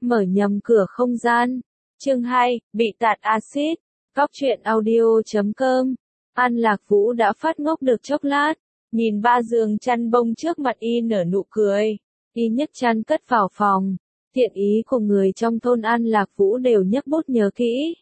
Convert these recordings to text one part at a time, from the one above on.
Mở nhầm cửa không gian. Chương 2, bị tạt axit. Góc truyện audio.com. An Lạc Vũ đã phát ngốc được chốc lát, nhìn ba giường chăn bông trước mặt y nở nụ cười. Y nhấc chăn cất vào phòng. Thiện ý của người trong thôn An Lạc Vũ đều nhấc bút nhớ kỹ.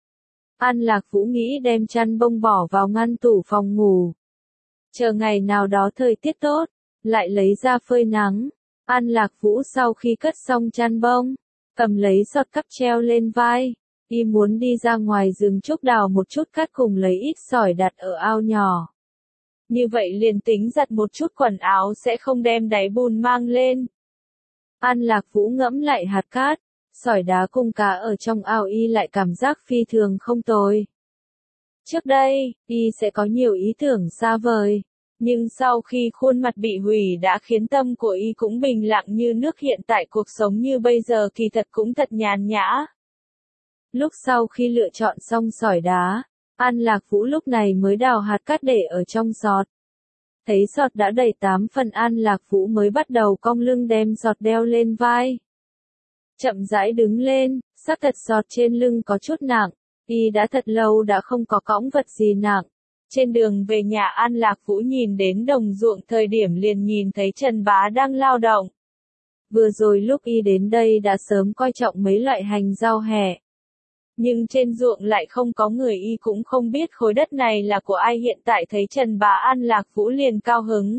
An Lạc Vũ nghĩ đem chăn bông bỏ vào ngăn tủ phòng ngủ. Chờ ngày nào đó thời tiết tốt, lại lấy ra phơi nắng. An Lạc Vũ sau khi cất xong chăn bông, cầm lấy sọt cắp treo lên vai. Y muốn đi ra ngoài rừng trúc đào một chút cát cùng lấy ít sỏi đặt ở ao nhỏ. Như vậy liền tính giặt một chút quần áo sẽ không đem đáy bùn mang lên. An Lạc Vũ ngẫm lại hạt cát, sỏi đá cùng cá ở trong ao y lại cảm giác phi thường không tồi. Trước đây, y sẽ có nhiều ý tưởng xa vời, nhưng sau khi khuôn mặt bị hủy đã khiến tâm của y cũng bình lặng như nước. Hiện tại cuộc sống như bây giờ kỳ thật cũng thật nhàn nhã. Lúc sau khi lựa chọn xong sỏi đá, An Lạc Vũ lúc này mới đào hạt cát để ở trong sọt. Thấy sọt đã đầy 8 phần, An Lạc Vũ mới bắt đầu cong lưng đem sọt đeo lên vai. Chậm rãi đứng lên, xác thật sọt trên lưng có chút nặng, y đã thật lâu đã không có cõng vật gì nặng. Trên đường về nhà An Lạc Vũ nhìn đến đồng ruộng thời điểm liền nhìn thấy Trần Bá đang lao động. Vừa rồi lúc y đến đây đã sớm coi trọng mấy loại hành rau hẹ. Nhưng trên ruộng lại không có người, y cũng không biết khối đất này là của ai. Hiện tại thấy Trần Bá An Lạc Vũ liền cao hứng.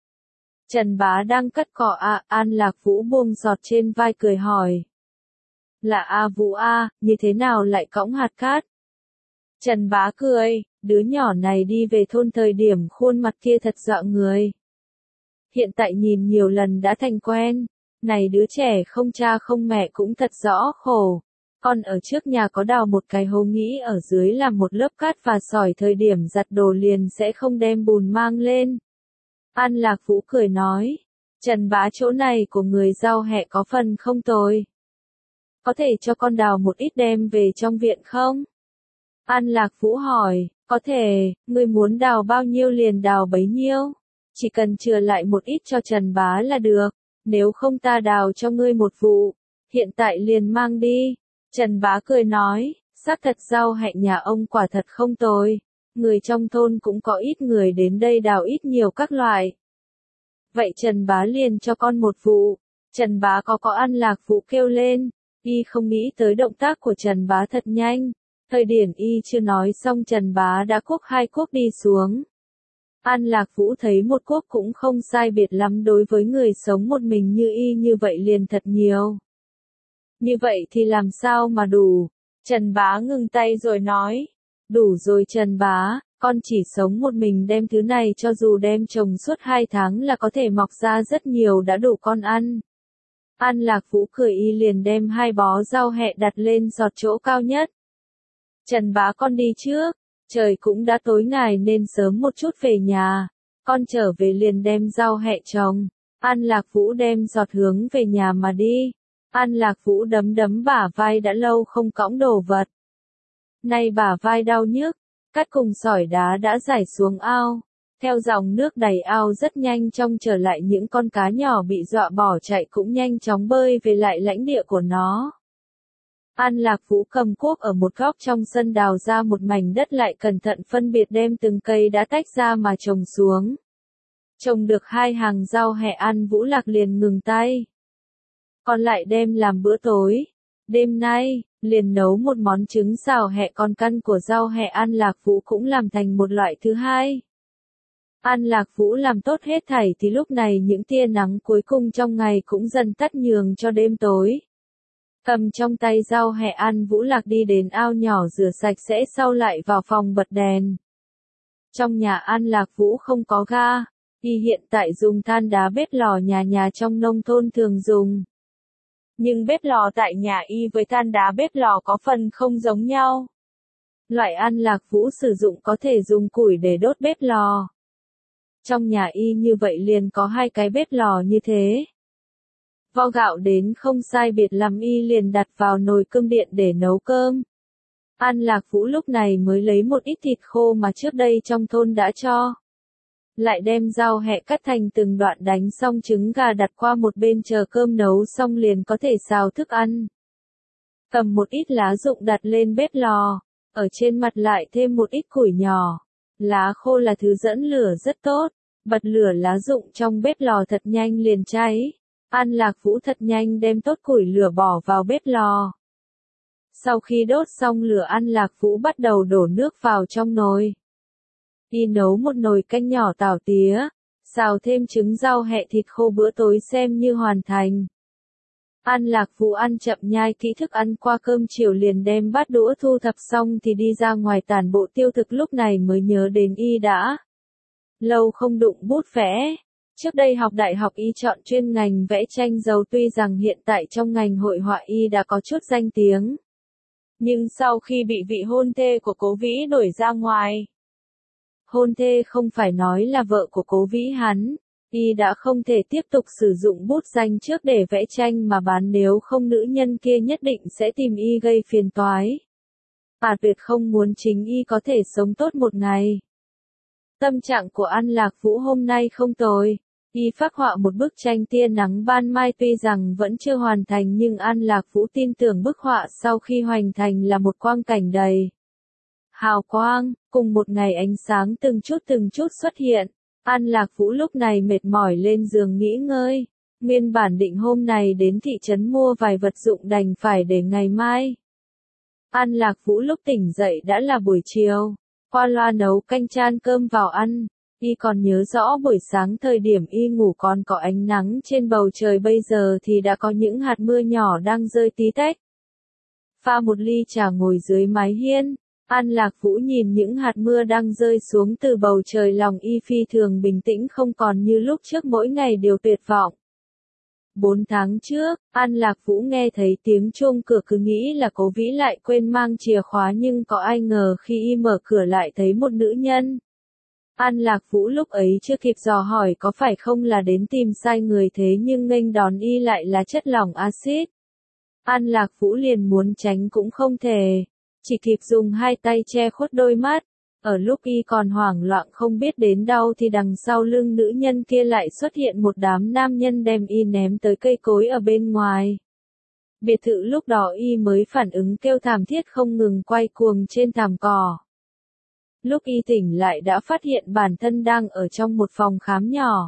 Trần Bá đang cắt cỏ An Lạc Vũ buông sọt trên vai cười hỏi. Là A Vũ a, như thế nào lại cõng hạt cát? Trần Bá cười, đứa nhỏ này đi về thôn thời điểm khuôn mặt kia thật dọa người. Hiện tại nhìn nhiều lần đã thành quen, này đứa trẻ không cha không mẹ cũng thật rõ khổ. Con ở trước nhà có đào một cái hố, nghĩ ở dưới làm một lớp cát và sỏi, thời điểm giặt đồ liền sẽ không đem bùn mang lên. An Lạc Vũ cười nói, Trần Bá chỗ này của người rau hẹ có phần không tồi. Có thể cho con đào một ít đem về trong viện không? An Lạc Vũ hỏi, có thể, ngươi muốn đào bao nhiêu liền đào bấy nhiêu. Chỉ cần chừa lại một ít cho Trần Bá là được, nếu không ta đào cho ngươi một vụ, hiện tại liền mang đi. Trần Bá cười nói, xác thật rau hẹ nhà ông quả thật không tồi, người trong thôn cũng có ít người đến đây đào ít nhiều các loại. Vậy Trần Bá liền cho con một vụ. Trần Bá có An Lạc Vũ kêu lên, y không nghĩ tới động tác của Trần Bá thật nhanh. Thời điểm y chưa nói xong Trần Bá đã cuốc 2 cuốc đi xuống. An Lạc Vũ thấy một cuốc cũng không sai biệt lắm, đối với người sống một mình như y như vậy liền thật nhiều. Như vậy thì làm sao mà đủ? Trần Bá ngừng tay rồi nói. Đủ rồi Trần Bá, con chỉ sống một mình đem thứ này cho dù đem trồng suốt 2 tháng là có thể mọc ra rất nhiều, đã đủ con ăn. An Lạc Vũ cười, y liền đem 2 bó rau hẹ đặt lên sọt chỗ cao nhất. Trần Bá con đi trước, trời cũng đã tối, ngài nên sớm một chút về nhà. Con trở về liền đem rau hẹ trồng. An Lạc Vũ đem sọt hướng về nhà mà đi. An Lạc Vũ đấm bả vai, đã lâu không cõng đồ vật. Nay bả vai đau nhức, cát cùng sỏi đá đã rải xuống ao. Theo dòng nước đầy ao rất nhanh trong, trở lại những con cá nhỏ bị dọa bỏ chạy cũng nhanh chóng bơi về lại lãnh địa của nó. An Lạc Vũ cầm cuốc ở một góc trong sân đào ra một mảnh đất, lại cẩn thận phân biệt đem từng cây đã tách ra mà trồng xuống. Trồng được 2 hàng rau hẹ, An Vũ Lạc liền ngừng tay. Còn lại đem làm bữa tối. Đêm nay, liền nấu một món trứng xào hẹ, còn căn của rau hẹ An Lạc Vũ cũng làm thành một loại thứ hai. An Lạc Vũ làm tốt hết thảy thì lúc này những tia nắng cuối cùng trong ngày cũng dần tắt, nhường cho đêm tối. Cầm trong tay rau hẹ, An Vũ Lạc đi đến ao nhỏ rửa sạch sẽ, sau lại vào phòng bật đèn. Trong nhà An Lạc Vũ không có ga, y hiện tại dùng than đá bếp lò nhà trong nông thôn thường dùng. Nhưng bếp lò tại nhà y với than đá bếp lò có phần không giống nhau. Loại An Lạc Vũ sử dụng có thể dùng củi để đốt bếp lò. Trong nhà y như vậy liền có 2 cái bếp lò như thế. Vo gạo đến không sai biệt lắm, y liền đặt vào nồi cơm điện để nấu cơm. An Lạc Vũ lúc này mới lấy một ít thịt khô mà trước đây trong thôn đã cho. Lại đem rau hẹ cắt thành từng đoạn, đánh xong trứng gà đặt qua một bên, chờ cơm nấu xong liền có thể xào thức ăn. cầm một ít lá rụng đặt lên bếp lò, ở trên mặt lại thêm một ít củi nhỏ. Lá khô là thứ dẫn lửa rất tốt, bật lửa lá rụng trong bếp lò thật nhanh liền cháy. An Lạc Vũ thật nhanh đem tốt củi lửa bỏ vào bếp lò. Sau khi đốt xong lửa An Lạc Vũ bắt đầu đổ nước vào trong nồi. Y nấu một nồi canh nhỏ tảo tía, xào thêm trứng rau hẹ thịt khô bữa tối xem như hoàn thành. An Lạc Vũ ăn chậm nhai kỹ thức ăn qua cơm chiều liền đem bát đũa thu thập xong thì đi ra ngoài tản bộ tiêu thực, lúc này mới nhớ đến y đã lâu không đụng bút vẽ. Trước đây học đại học y chọn chuyên ngành vẽ tranh dầu, tuy rằng hiện tại trong ngành hội họa y đã có chút danh tiếng. Nhưng sau khi bị vị hôn thê của Cố Vĩ đuổi ra ngoài. Hôn thê không phải nói là vợ của Cố Vĩ hắn. Y đã không thể tiếp tục sử dụng bút danh trước để vẽ tranh mà bán, nếu không nữ nhân kia nhất định sẽ tìm y gây phiền toái. Tuyệt không muốn chính y có thể sống tốt một ngày. Tâm trạng của An Lạc Vũ hôm nay không tồi. Y phác họa một bức tranh tia nắng ban mai, tuy rằng vẫn chưa hoàn thành nhưng An Lạc Vũ tin tưởng bức họa sau khi hoàn thành là một quang cảnh đầy hào quang, cùng một ngày ánh sáng từng chút xuất hiện. An Lạc Vũ lúc này mệt mỏi lên giường nghỉ ngơi. Nguyên bản định hôm này đến thị trấn mua vài vật dụng đành phải để ngày mai. An Lạc Vũ lúc tỉnh dậy đã là buổi chiều. Qua loa nấu canh chan cơm vào ăn. Y còn nhớ rõ buổi sáng thời điểm y ngủ còn có ánh nắng trên bầu trời, bây giờ thì đã có những hạt mưa nhỏ đang rơi tí tách. Pha một ly trà ngồi dưới mái hiên. An Lạc Vũ nhìn những hạt mưa đang rơi xuống từ bầu trời, lòng y phi thường bình tĩnh, không còn như lúc trước mỗi ngày đều tuyệt vọng. 4 tháng trước, An Lạc Vũ nghe thấy tiếng chuông cửa cứ nghĩ là Cố Vĩ lại quên mang chìa khóa, nhưng có ai ngờ khi y mở cửa lại thấy một nữ nhân. An Lạc Vũ lúc ấy chưa kịp dò hỏi có phải không là đến tìm sai người, thế nhưng nghênh đón y lại là chất lỏng axit. An Lạc Vũ liền muốn tránh cũng không thể. Chỉ kịp dùng hai tay che khuất đôi mắt. Ở lúc y còn hoảng loạn không biết đến đâu thì đằng sau lưng nữ nhân kia lại xuất hiện một đám nam nhân đem y ném tới cây cối ở bên ngoài biệt thự. Lúc đó y mới phản ứng, kêu thảm thiết không ngừng quay cuồng trên thảm cỏ. Lúc y tỉnh lại đã phát hiện bản thân đang ở trong một phòng khám nhỏ.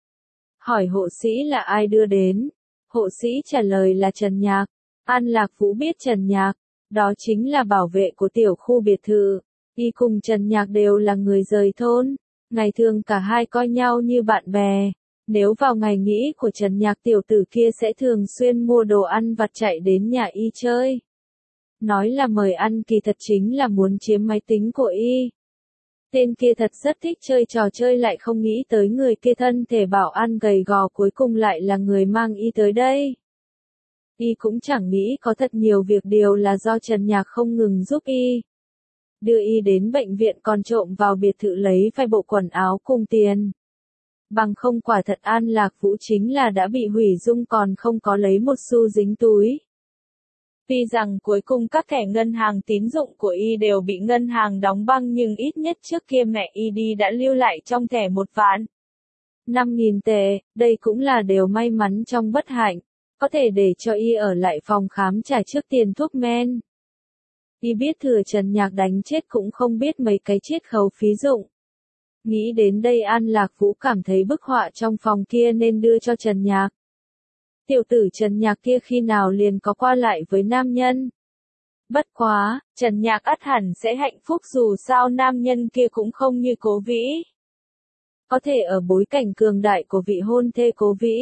Hỏi hộ sĩ là ai đưa đến. Hộ sĩ trả lời là Trần Nhạc. An Lạc Vũ biết Trần Nhạc. Đó chính là bảo vệ của tiểu khu biệt thự. Y cùng Trần Nhạc đều là người rời thôn. Ngày thường cả hai coi nhau như bạn bè. Nếu vào ngày nghỉ của Trần Nhạc, tiểu tử kia sẽ thường xuyên mua đồ ăn vặt chạy đến nhà y chơi. Nói là mời ăn kỳ thật chính là muốn chiếm máy tính của y. Tên kia thật rất thích chơi trò chơi, lại không nghĩ tới người kia thân thể bảo ăn gầy gò cuối cùng lại là người mang y tới đây. Y cũng chẳng nghĩ có thật nhiều việc đều là do Trần Nhạc không ngừng giúp y. Đưa y đến bệnh viện còn trộm vào biệt thự lấy vài bộ quần áo cùng tiền. Bằng không quả thật An Lạc Vũ chính là đã bị hủy dung, còn không có lấy một xu dính túi. Tuy rằng cuối cùng các thẻ ngân hàng tín dụng của y đều bị ngân hàng đóng băng, nhưng ít nhất trước kia mẹ y đi đã lưu lại trong thẻ 1.500.000 tệ, đây cũng là điều may mắn trong bất hạnh. Có thể để cho y ở lại phòng khám trả trước tiền thuốc men. Y biết thừa Trần Nhạc đánh chết cũng không biết mấy cái chiết khấu phí dụng. Nghĩ đến đây An Lạc Vũ cảm thấy bức họa trong phòng kia nên đưa cho Trần Nhạc. Tiểu tử Trần Nhạc kia khi nào liền có qua lại với nam nhân. Bất quá, Trần Nhạc ắt hẳn sẽ hạnh phúc, dù sao nam nhân kia cũng không như Cố Vĩ. Có thể ở bối cảnh cường đại của vị hôn thê Cố Vĩ.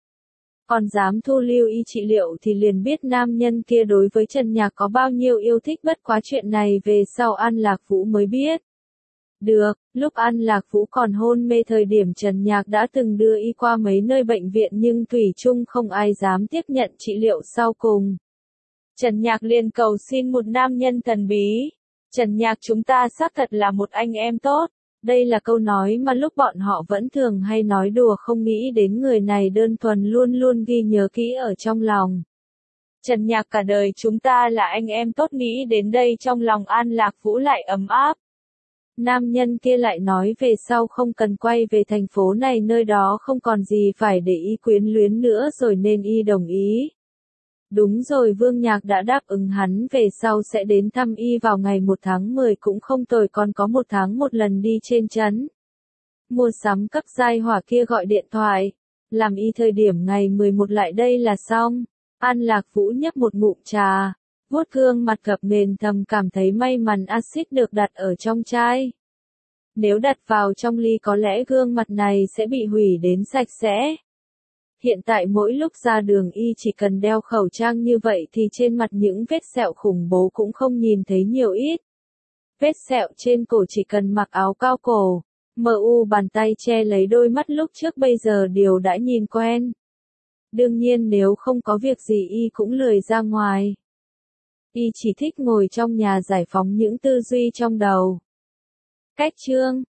Còn dám thu lưu y trị liệu thì liền biết nam nhân kia đối với Trần Nhạc có bao nhiêu yêu thích, bất quá chuyện này về sau An Lạc Vũ mới biết. Được, lúc An Lạc Vũ còn hôn mê thời điểm Trần Nhạc đã từng đưa y qua mấy nơi bệnh viện nhưng thủy chung không ai dám tiếp nhận trị liệu sau cùng. Trần Nhạc liền cầu xin một nam nhân thần bí. Trần Nhạc, chúng ta xác thật là một anh em tốt. Đây là câu nói mà lúc bọn họ vẫn thường hay nói đùa, không nghĩ đến người này đơn thuần luôn luôn ghi nhớ kỹ ở trong lòng. Trần Nhạc, cả đời chúng ta là anh em tốt, nghĩ đến đây trong lòng An Lạc Vũ lại ấm áp. Nam nhân kia lại nói về sau không cần quay về thành phố này, nơi đó không còn gì phải để y quyến luyến nữa rồi, nên y đồng ý. Đúng rồi, Vương Nhạc đã đáp ứng hắn về sau sẽ đến thăm y vào ngày 1 tháng 10 cũng không tồi, còn có 1 tháng một lần đi trên trấn. Mua sắm cấp giai hỏa kia gọi điện thoại. Làm y thời điểm ngày 11 lại đây là xong. An Lạc Vũ nhấp một ngụm trà. Vuốt gương mặt gập ghềnh thầm cảm thấy may mắn axit được đặt ở trong chai. Nếu đặt vào trong ly có lẽ gương mặt này sẽ bị hủy đến sạch sẽ. Hiện tại mỗi lúc ra đường y chỉ cần đeo khẩu trang như vậy thì trên mặt những vết sẹo khủng bố cũng không nhìn thấy nhiều ít. Vết sẹo trên cổ chỉ cần mặc áo cao cổ, bàn tay che lấy đôi mắt lúc trước bây giờ đều đã nhìn quen. Đương nhiên nếu không có việc gì y cũng lười ra ngoài. Y chỉ thích ngồi trong nhà giải phóng những tư duy trong đầu. Cách chương